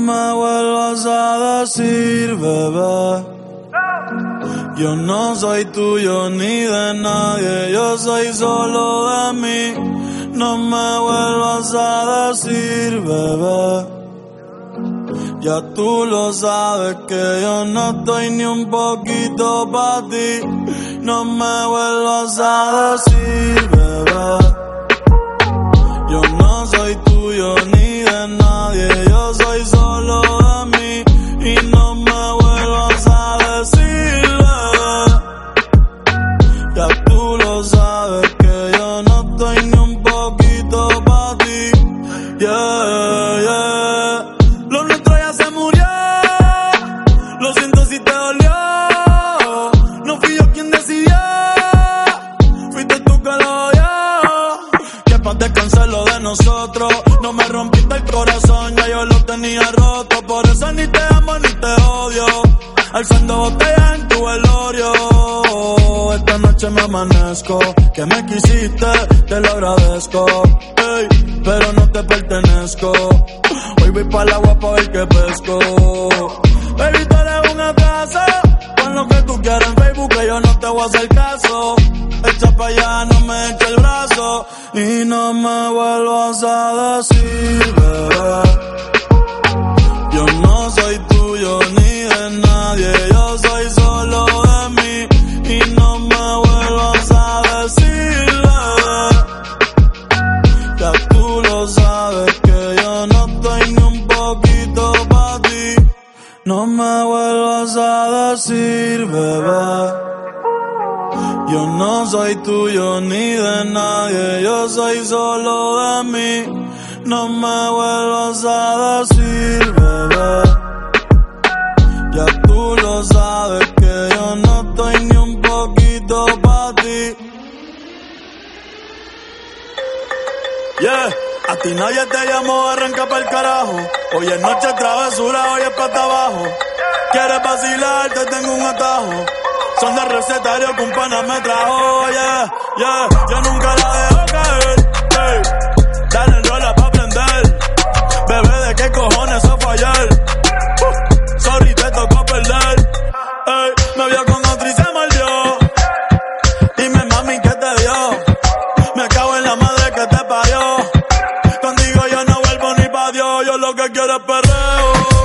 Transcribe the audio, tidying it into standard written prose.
me vuelvas a decir, bebé. Yo no soy tuyo ni de nadie, yo soy solo de mí. No me vuelvas a decir, bebé. Ya tú lo sabes que yo no estoy ni un poquito pa' ti. No me vuelvas a decir, bebé. Yo no soy tuyo ni de nadie, yo soy solo de mí. Y no me vuelvas a decir, bebé. Ya tú lo sabes que yo no estoy ni un poquito pa' ti. Yeah, yeah. Lo nuestro ya se murió. Lo siento si te dolió. No fui yo quien decidió. Fuiste tú que lo odió. Que pa' descansar lo de nosotros. No me rompiste el corazón, ya yo lo tenía roto. Por eso ni te amo ni te odio. Alzando botellas en tu velorio. Esta noche me amanezco. Que me quisiste, te lo agradezco. Ey, pero no te pertenezco. Hoy voy pa' la agua pa' ver que pesco. Baby, tú eres un atraso. Pon lo que tú quieras en Facebook que yo no te voy a hacer caso. Echa pa' allá, no me eche el brazo. Y no me vuelvas a decir, bebé. Yo no soy tuyo ni de nadie, yo soy solo de mí. Y no me vuelvas a decir, bebé. Ya tú lo sabes que yo no estoy ni un poquito pa' ti. No me vuelvas a decir, bebé. Yo no soy tuyo ni de nadie, yo soy solo de mí. No me vuelvas a decir, bebé. Ya tú lo sabes que yo no estoy ni un poquito pa' ti. Yeah, a ti nadie te llamó, arranca pa'l carajo. Hoy es noche travesura, hoy es pata abajo. Quieres vacilar, te tengo un atajo. Son de recetario que un pana me trajo, yeah, yeah. Yo nunca la dejo caer, hey. Dale en rola pa' prender. Bebé, ¿de qué cojones eso fue ayer? Sorry, te tocó perder. Hey, me vio con otro y se mordió. Dime, mami, ¿qué te dio? Me cago en la madre que te parió. Contigo yo no vuelvo ni pa' Dios. Yo lo que quiero es perreo.